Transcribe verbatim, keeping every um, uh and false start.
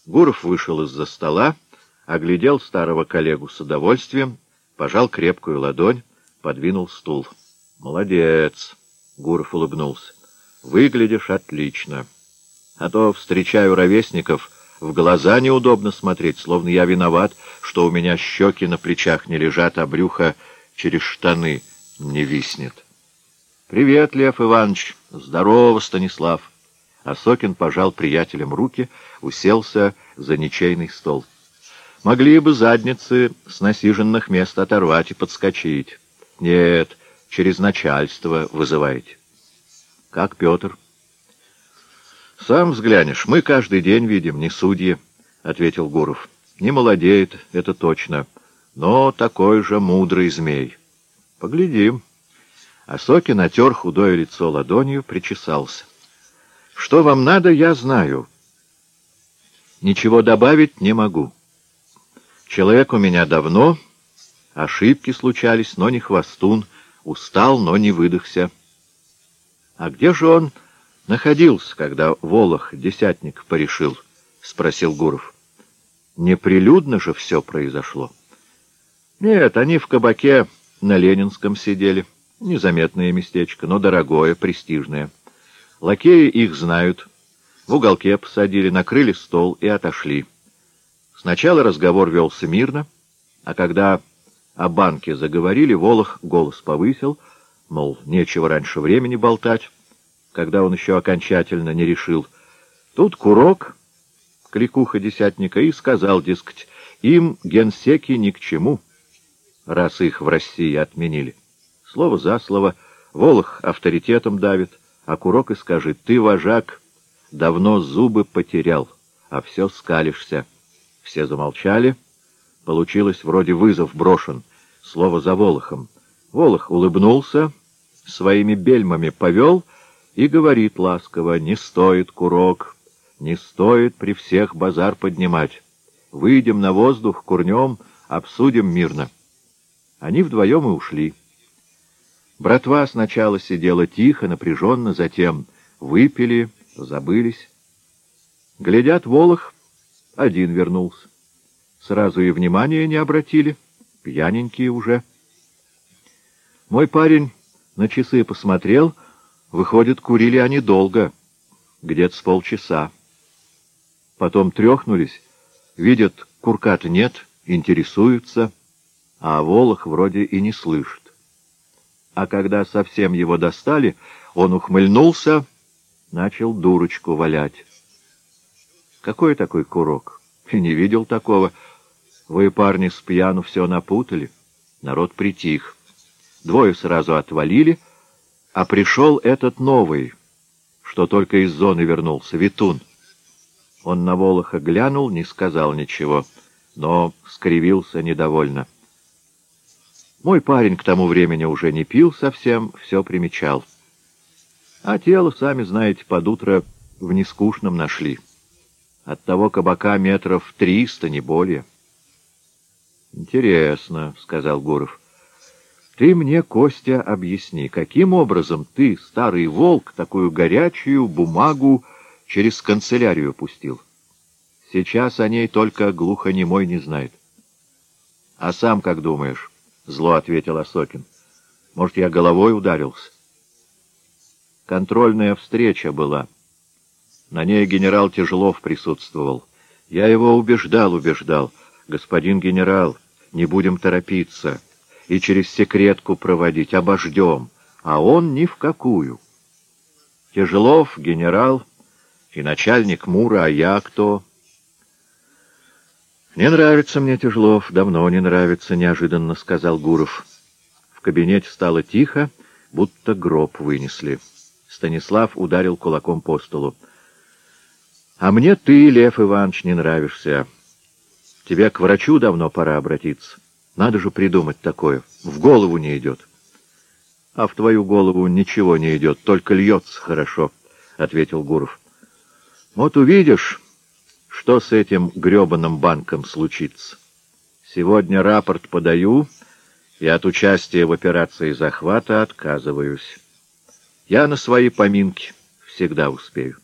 Гуров вышел из-за стола, оглядел старого коллегу с удовольствием, пожал крепкую ладонь, подвинул стул. — Молодец! — Гуров улыбнулся. — Выглядишь отлично. А то встречаю ровесников, в глаза неудобно смотреть, словно я виноват, что у меня щеки на плечах не лежат, а брюхо через штаны не виснет. — Привет, Лев Иванович! Здорово, Станислав! Осокин пожал приятелям руки, уселся за ничейный стол. — Могли бы задницы с насиженных мест оторвать и подскочить. Нет, через начальство вызываете. — Как Петр? — Сам взглянешь, мы каждый день видим, не судьи, — ответил Гуров. — Не молодеет, это точно, но такой же мудрый змей. — Поглядим. Осокин отер худое лицо ладонью, причесался. — Что вам надо, я знаю. Ничего добавить не могу. Человек у меня давно, ошибки случались, но не хвостун, устал, но не выдохся. — А где же он находился, когда Волох десятник порешил? — спросил Гуров. — Неприлюдно же все произошло. — Нет, они в кабаке на Ленинском сидели. Незаметное местечко, но дорогое, престижное. Лакеи их знают. В уголке посадили, накрыли стол и отошли. Сначала разговор велся мирно, а когда о банке заговорили, Волох голос повысил, мол, нечего раньше времени болтать, когда он еще окончательно не решил. Тут Курок, кликуха десятника, и сказал, дескать, им генсеки ни к чему, раз их в России отменили. Слово за слово, Волох авторитетом давит, а Курок и скажет, ты, вожак, давно зубы потерял, а все скалишься. Все замолчали. Получилось вроде вызов брошен, слово за Волохом. Волох улыбнулся, своими бельмами повел и говорит ласково, не стоит, Курок, не стоит при всех базар поднимать. Выйдем на воздух, курнем, обсудим мирно. Они вдвоем и ушли. Братва сначала сидела тихо, напряженно, затем выпили, забылись. Глядят, Волох один вернулся. Сразу и внимания не обратили, пьяненькие уже. Мой парень на часы посмотрел, выходит, курили они долго, где-то с полчаса. Потом трехнулись, видят, курка-то нет, интересуются, а Волох вроде и не слышит. А когда совсем его достали, он ухмыльнулся, начал дурочку валять. Какой такой Курок? И не видел такого. Вы, парни, с пьяну все напутали. Народ притих. Двое сразу отвалили, а пришел этот новый, что только из зоны вернулся, Витун. Он на Волоха глянул, не сказал ничего, но скривился недовольно. Мой парень к тому времени уже не пил совсем, все примечал. А тело, сами знаете, под утро в нескучном нашли. От того кабака метров триста, не более. — Интересно, — сказал Гуров. — Ты мне, Костя, объясни, каким образом ты, старый волк, такую горячую бумагу через канцелярию пустил? Сейчас о ней только глухонемой не знает. — А сам как думаешь? — зло ответил Осокин. — Может, я головой ударился? Контрольная встреча была. На ней генерал Тяжелов присутствовал. Я его убеждал, убеждал. Господин генерал, не будем торопиться. И через секретку проводить, обождем. А он ни в какую. Тяжелов, генерал и начальник МУРа, а я кто? Не нравится мне Тяжелов, давно не нравится, неожиданно сказал Гуров. В кабинете стало тихо, будто гроб вынесли. Станислав ударил кулаком по столу. — А мне ты, Лев Иванович, не нравишься. Тебе к врачу давно пора обратиться. Надо же придумать такое. В голову не идет. — А в твою голову ничего не идет, только льется хорошо, — ответил Гуров. — Вот увидишь, что с этим гребаным банком случится. Сегодня рапорт подаю и от участия в операции захвата отказываюсь. Я на свои поминки всегда успею.